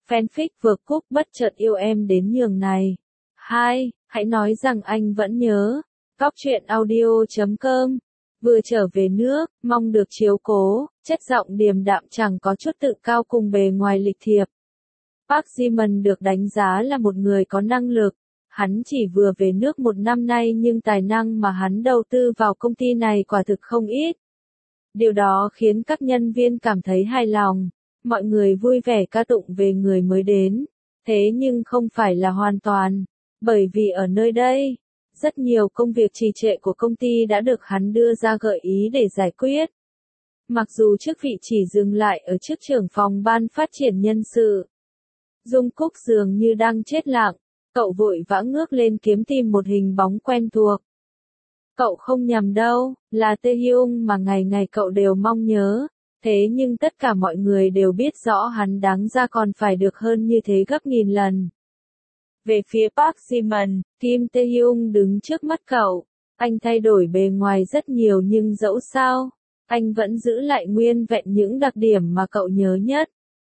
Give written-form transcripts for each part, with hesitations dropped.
Fanfic vừa Cúc bất chợt yêu em đến nhường này. 2. Hãy nói rằng anh vẫn nhớ. Góc truyện audio.com. Vừa trở về nước, mong được chiếu cố, chất giọng điềm đạm chẳng có chút tự cao cùng bề ngoài lịch thiệp. Park Ji-min được đánh giá là một người có năng lực. Hắn chỉ vừa về nước một năm nay nhưng tài năng mà hắn đầu tư vào công ty này quả thực không ít. Điều đó khiến các nhân viên cảm thấy hài lòng. Mọi người vui vẻ ca tụng về người mới đến. Thế nhưng không phải là hoàn toàn. Bởi vì ở nơi đây, rất nhiều công việc trì trệ của công ty đã được hắn đưa ra gợi ý để giải quyết. Mặc dù chức vị chỉ dừng lại ở chức trưởng phòng ban phát triển nhân sự. Jungkook dường như đang chết lặng, cậu vội vã ngước lên kiếm tìm một hình bóng quen thuộc. Cậu không nhầm đâu, là Taehyung mà ngày ngày cậu đều mong nhớ. Thế nhưng tất cả mọi người đều biết rõ hắn đáng ra còn phải được hơn như thế gấp nghìn lần. Về phía Park Ji-min, Kim Taehyung đứng trước mắt cậu. Anh thay đổi bề ngoài rất nhiều nhưng dẫu sao, anh vẫn giữ lại nguyên vẹn những đặc điểm mà cậu nhớ nhất.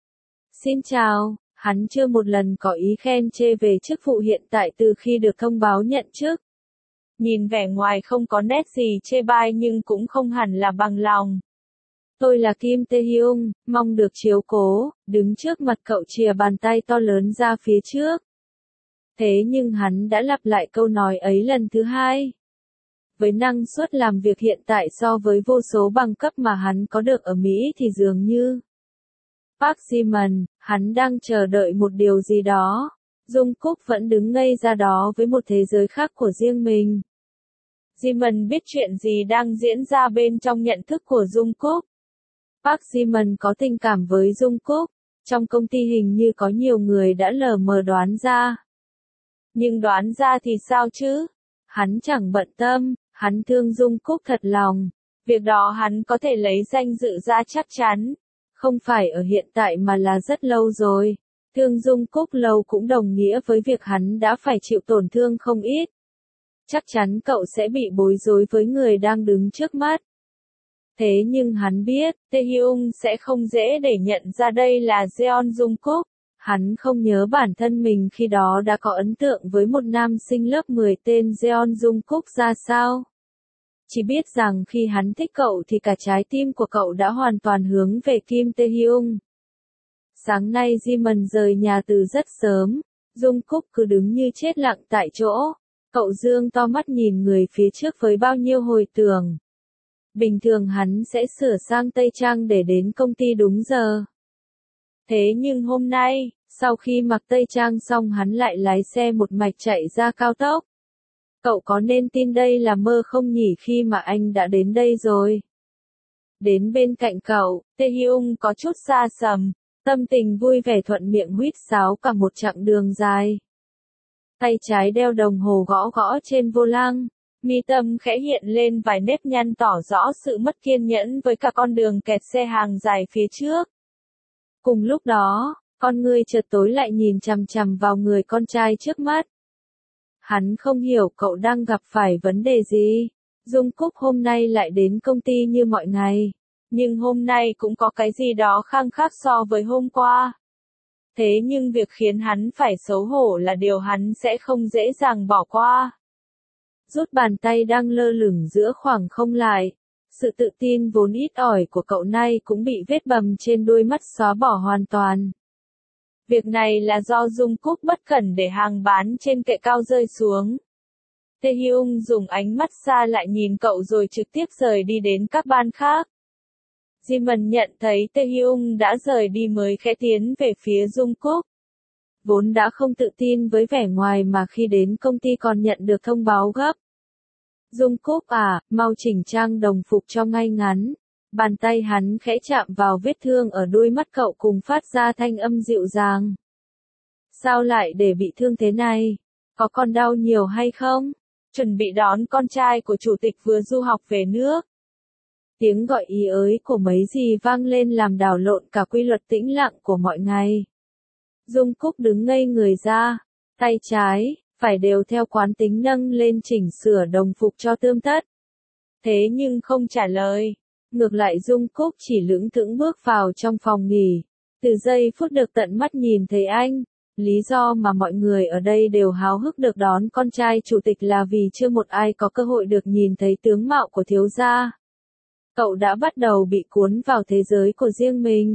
Xin chào, hắn chưa một lần có ý khen chê về chức vụ hiện tại từ khi được thông báo nhận chức. Nhìn vẻ ngoài không có nét gì chê bai nhưng cũng không hẳn là bằng lòng. Tôi là Kim Taehyung, mong được chiếu cố, đứng trước mặt cậu chìa bàn tay to lớn ra phía trước. Thế nhưng hắn đã lặp lại câu nói ấy lần thứ hai. Với năng suất làm việc hiện tại so với vô số bằng cấp mà hắn có được ở Mỹ thì dường như Park Ji-min, hắn đang chờ đợi một điều gì đó. Jungkook vẫn đứng ngây ra đó với một thế giới khác của riêng mình. Ji-min biết chuyện gì đang diễn ra bên trong nhận thức của Jungkook. Park Ji-min có tình cảm với Jungkook. Trong công ty hình như có nhiều người đã lờ mờ đoán ra. Nhưng đoán ra thì sao chứ? Hắn chẳng bận tâm, hắn thương Jungkook thật lòng. Việc đó hắn có thể lấy danh dự ra chắc chắn. Không phải ở hiện tại mà là rất lâu rồi. Thương Jungkook lâu cũng đồng nghĩa với việc hắn đã phải chịu tổn thương không ít. Chắc chắn cậu sẽ bị bối rối với người đang đứng trước mắt. Thế nhưng hắn biết, Taehyung sẽ không dễ để nhận ra đây là Jeon Jungkook. Hắn không nhớ bản thân mình khi đó đã có ấn tượng với một nam sinh lớp 10 tên Jeon Jungkook ra sao. Chỉ biết rằng khi hắn thích cậu thì cả trái tim của cậu đã hoàn toàn hướng về Kim Taehyung. Sáng nay Ji-min rời nhà từ rất sớm, Jungkook cứ đứng như chết lặng tại chỗ. Cậu dương to mắt nhìn người phía trước với bao nhiêu hồi tưởng. Bình thường hắn sẽ sửa sang tây trang để đến công ty đúng giờ. Thế nhưng hôm nay, sau khi mặc tây trang xong hắn lại lái xe một mạch chạy ra cao tốc. Cậu có nên tin đây là mơ không nhỉ khi mà anh đã đến đây rồi? Đến bên cạnh cậu, Taehyung có chút xa sầm, tâm tình vui vẻ thuận miệng huýt sáo cả một chặng đường dài. Tay trái đeo đồng hồ gõ gõ trên vô lăng, mi tâm khẽ hiện lên vài nếp nhăn tỏ rõ sự mất kiên nhẫn với cả con đường kẹt xe hàng dài phía trước. Cùng lúc đó, con người chợt tối lại nhìn chằm chằm vào người con trai trước mắt. Hắn không hiểu cậu đang gặp phải vấn đề gì. Jungkook hôm nay lại đến công ty như mọi ngày. Nhưng hôm nay cũng có cái gì đó khác so với hôm qua. Thế nhưng việc khiến hắn phải xấu hổ là điều hắn sẽ không dễ dàng bỏ qua. Rút bàn tay đang lơ lửng giữa khoảng không lại. Sự tự tin vốn ít ỏi của cậu nay cũng bị vết bầm trên đôi mắt xóa bỏ hoàn toàn. Việc này là do Jungkook bất cẩn để hàng bán trên kệ cao rơi xuống. Taehyung dùng ánh mắt xa lại nhìn cậu rồi trực tiếp rời đi đến các ban khác. Ji-min nhận thấy Taehyung đã rời đi mới khẽ tiến về phía Jungkook. Vốn đã không tự tin với vẻ ngoài mà khi đến công ty còn nhận được thông báo gấp. Jungkook à, mau chỉnh trang đồng phục cho ngay ngắn. Bàn tay hắn khẽ chạm vào vết thương ở đôi mắt cậu cùng phát ra thanh âm dịu dàng. Sao lại để bị thương thế này? Có còn đau nhiều hay không? Chuẩn bị đón con trai của chủ tịch vừa du học về nước. Tiếng gọi ý ới của mấy dì vang lên làm đảo lộn cả quy luật tĩnh lặng của mọi ngày. Jungkook đứng ngây người ra, tay trái, phải đều theo quán tính nâng lên chỉnh sửa đồng phục cho tươm tất. Thế nhưng không trả lời. Ngược lại Jungkook chỉ lững thững bước vào trong phòng nghỉ. Từ giây phút được tận mắt nhìn thấy anh, lý do mà mọi người ở đây đều háo hức được đón con trai chủ tịch là vì chưa một ai có cơ hội được nhìn thấy tướng mạo của thiếu gia. Cậu đã bắt đầu bị cuốn vào thế giới của riêng mình.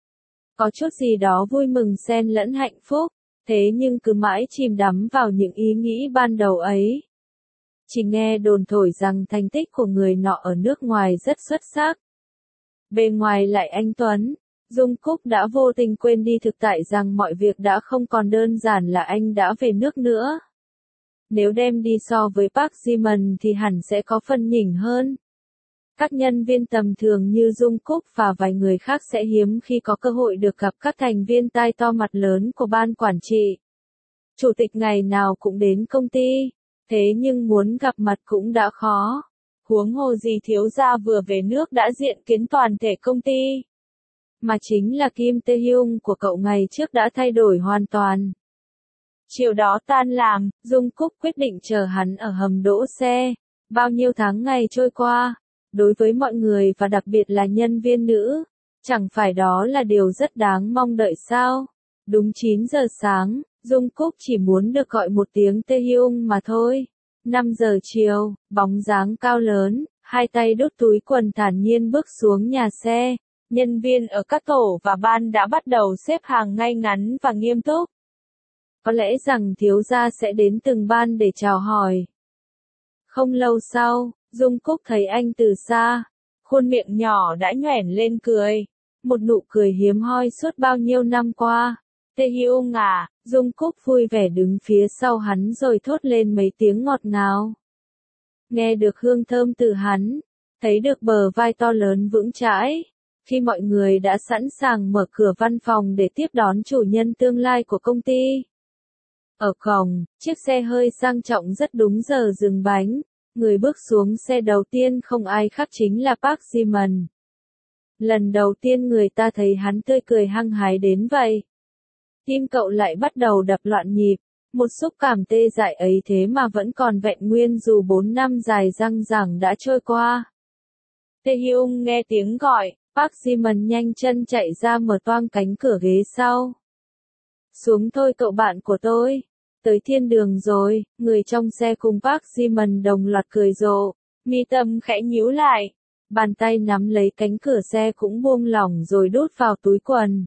Có chút gì đó vui mừng xen lẫn hạnh phúc, thế nhưng cứ mãi chìm đắm vào những ý nghĩ ban đầu ấy. Chỉ nghe đồn thổi rằng thành tích của người nọ ở nước ngoài rất xuất sắc. Bề ngoài lại anh tuấn, Jungkook đã vô tình quên đi thực tại rằng mọi việc đã không còn đơn giản là anh đã về nước nữa. Nếu đem đi so với Park Ji-min thì hẳn sẽ có phần nhỉnh hơn. Các nhân viên tầm thường như Jungkook và vài người khác sẽ hiếm khi có cơ hội được gặp các thành viên tai to mặt lớn của ban quản trị. Chủ tịch ngày nào cũng đến công ty, thế nhưng muốn gặp mặt cũng đã khó. Huống hồ gì thiếu gia vừa về nước đã diện kiến toàn thể công ty. Mà chính là Kim Tae-hyung của cậu ngày trước đã thay đổi hoàn toàn. Chiều đó tan làm, Jungkook quyết định chờ hắn ở hầm đỗ xe. Bao nhiêu tháng ngày trôi qua, đối với mọi người và đặc biệt là nhân viên nữ, chẳng phải đó là điều rất đáng mong đợi sao? Đúng 9 giờ sáng, Jungkook chỉ muốn được gọi một tiếng Tae-hyung mà thôi. 5 giờ chiều, bóng dáng cao lớn, hai tay đút túi quần thản nhiên bước xuống nhà xe. Nhân viên ở các tổ và ban đã bắt đầu xếp hàng ngay ngắn và nghiêm túc. Có lẽ rằng thiếu gia sẽ đến từng ban để chào hỏi. Không lâu sau, Jungkook thấy anh từ xa, khuôn miệng nhỏ đã nhoẻn lên cười. Một nụ cười hiếm hoi suốt bao nhiêu năm qua. Tae-hyung à, Jungkook vui vẻ đứng phía sau hắn rồi thốt lên mấy tiếng ngọt ngào. Nghe được hương thơm từ hắn, thấy được bờ vai to lớn vững chãi. Khi mọi người đã sẵn sàng mở cửa văn phòng để tiếp đón chủ nhân tương lai của công ty. Ở cổng, chiếc xe hơi sang trọng rất đúng giờ dừng bánh. Người bước xuống xe đầu tiên không ai khác chính là Park Ji-min. Lần đầu tiên người ta thấy hắn tươi cười hăng hái đến vậy. Tim cậu lại bắt đầu đập loạn nhịp, một xúc cảm tê dại ấy thế mà vẫn còn vẹn nguyên dù 4 năm dài dằng dẳng đã trôi qua. Tae-hyung nghe tiếng gọi, Park Ji-min nhanh chân chạy ra mở toang cánh cửa ghế sau. Xuống thôi cậu bạn của tôi. Tới thiên đường rồi, người trong xe cùng Park Ji-min đồng loạt cười rộ. Mi tâm khẽ nhíu lại. Bàn tay nắm lấy cánh cửa xe cũng buông lỏng rồi đút vào túi quần.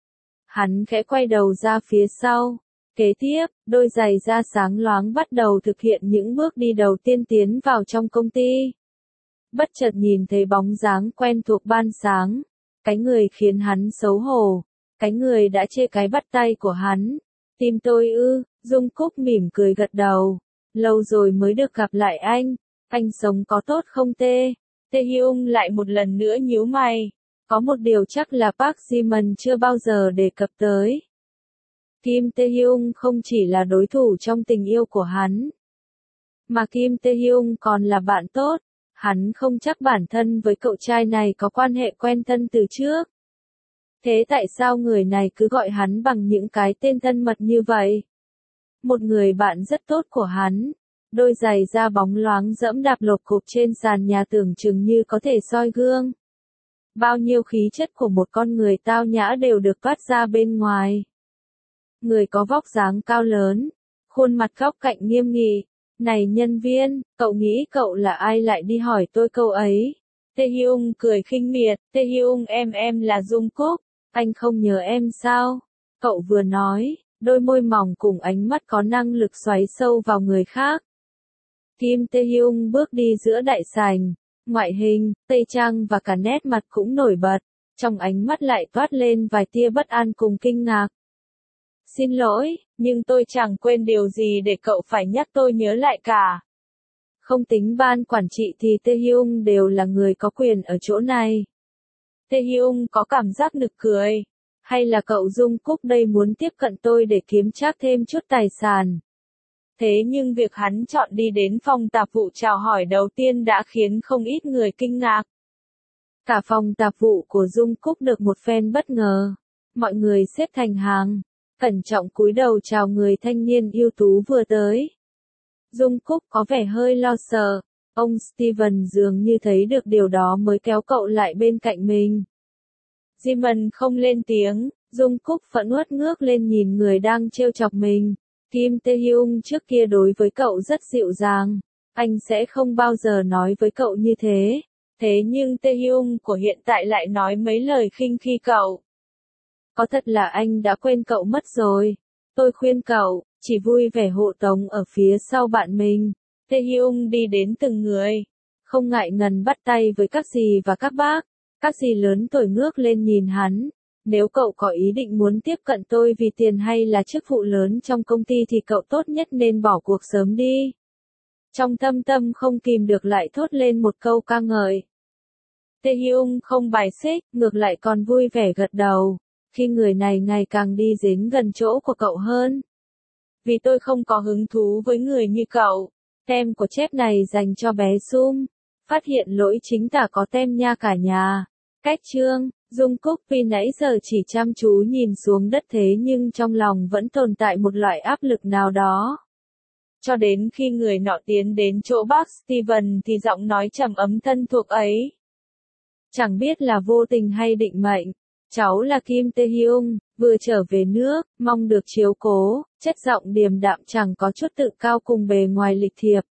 Hắn khẽ quay đầu ra phía sau. Kế tiếp, đôi giày da sáng loáng bắt đầu thực hiện những bước đi đầu tiên tiến vào trong công ty. Bất chợt nhìn thấy bóng dáng quen thuộc ban sáng. Cái người khiến hắn xấu hổ. Cái người đã chê cái bắt tay của hắn. Tìm tôi ư, Jungkook mỉm cười gật đầu. Lâu rồi mới được gặp lại anh sống có tốt không tê? Tae-hyung lại một lần nữa nhíu mày. Có một điều chắc là Park Ji-min chưa bao giờ đề cập tới. Kim Tae-hyung không chỉ là đối thủ trong tình yêu của hắn. Mà Kim Tae-hyung còn là bạn tốt. Hắn không chắc bản thân với cậu trai này có quan hệ quen thân từ trước. Thế tại sao người này cứ gọi hắn bằng những cái tên thân mật như vậy? Một người bạn rất tốt của hắn. Đôi giày da bóng loáng dẫm đạp lộp cộp trên sàn nhà tưởng chừng như có thể soi gương. Bao nhiêu khí chất của một con người tao nhã đều được toát ra bên ngoài. Người có vóc dáng cao lớn, khuôn mặt góc cạnh nghiêm nghị. Này nhân viên, cậu nghĩ cậu là ai lại đi hỏi tôi câu ấy? Tae-hyung cười khinh miệt, Tae-hyung em là Jungkook, anh không nhớ em sao? Cậu vừa nói, đôi môi mỏng cùng ánh mắt có năng lực xoáy sâu vào người khác. Kim Tae-hyung bước đi giữa đại sảnh, ngoại hình, tây trang và cả nét mặt cũng nổi bật, trong ánh mắt lại toát lên vài tia bất an cùng kinh ngạc. Xin lỗi, nhưng tôi chẳng quên điều gì để cậu phải nhắc tôi nhớ lại cả. Không tính ban quản trị thì Tae-hyung đều là người có quyền ở chỗ này. Tae-hyung có cảm giác nực cười. Hay là cậu Jungkook đây muốn tiếp cận tôi để kiếm trác thêm chút tài sản? Thế nhưng việc hắn chọn đi đến phòng tạp vụ chào hỏi đầu tiên đã khiến không ít người kinh ngạc. Cả phòng tạp vụ của Jungkook được một phen bất ngờ. Mọi người xếp thành hàng, cẩn trọng cúi đầu chào người thanh niên ưu tú vừa tới. Jungkook có vẻ hơi lo sợ. Ông Steven dường như thấy được điều đó mới kéo cậu lại bên cạnh mình. Ji-min không lên tiếng, Dung Cúc phẫn uất ngước lên nhìn người đang trêu chọc mình. Kim Tae-hyung trước kia đối với cậu rất dịu dàng. Anh sẽ không bao giờ nói với cậu như thế. Thế nhưng Tae-hyung của hiện tại lại nói mấy lời khinh khi cậu. Có thật là anh đã quên cậu mất rồi. Tôi khuyên cậu, chỉ vui vẻ hộ tống ở phía sau bạn mình. Tae-hyung đi đến từng người. Không ngại ngần bắt tay với các dì và các bác. Các dì lớn tuổi ngước lên nhìn hắn. Nếu cậu có ý định muốn tiếp cận tôi vì tiền hay là chức vụ lớn trong công ty thì cậu tốt nhất nên bỏ cuộc sớm đi. Trong thâm tâm không kìm được lại thốt lên một câu ca ngợi. Tae-hyung không bài xích, ngược lại còn vui vẻ gật đầu. Khi người này ngày càng đi đến gần chỗ của cậu hơn. Vì tôi không có hứng thú với người như cậu. Tem của chép này dành cho bé Sum. Phát hiện lỗi chính tả có tem nha cả nhà. Cách chương, Dung Cúc vì nãy giờ chỉ chăm chú nhìn xuống đất thế nhưng trong lòng vẫn tồn tại một loại áp lực nào đó. Cho đến khi người nọ tiến đến chỗ bác Steven thì giọng nói trầm ấm thân thuộc ấy. Chẳng biết là vô tình hay định mệnh. Cháu là Kim Tae-hyung, vừa trở về nước, mong được chiếu cố, chất giọng điềm đạm chẳng có chút tự cao cùng bề ngoài lịch thiệp.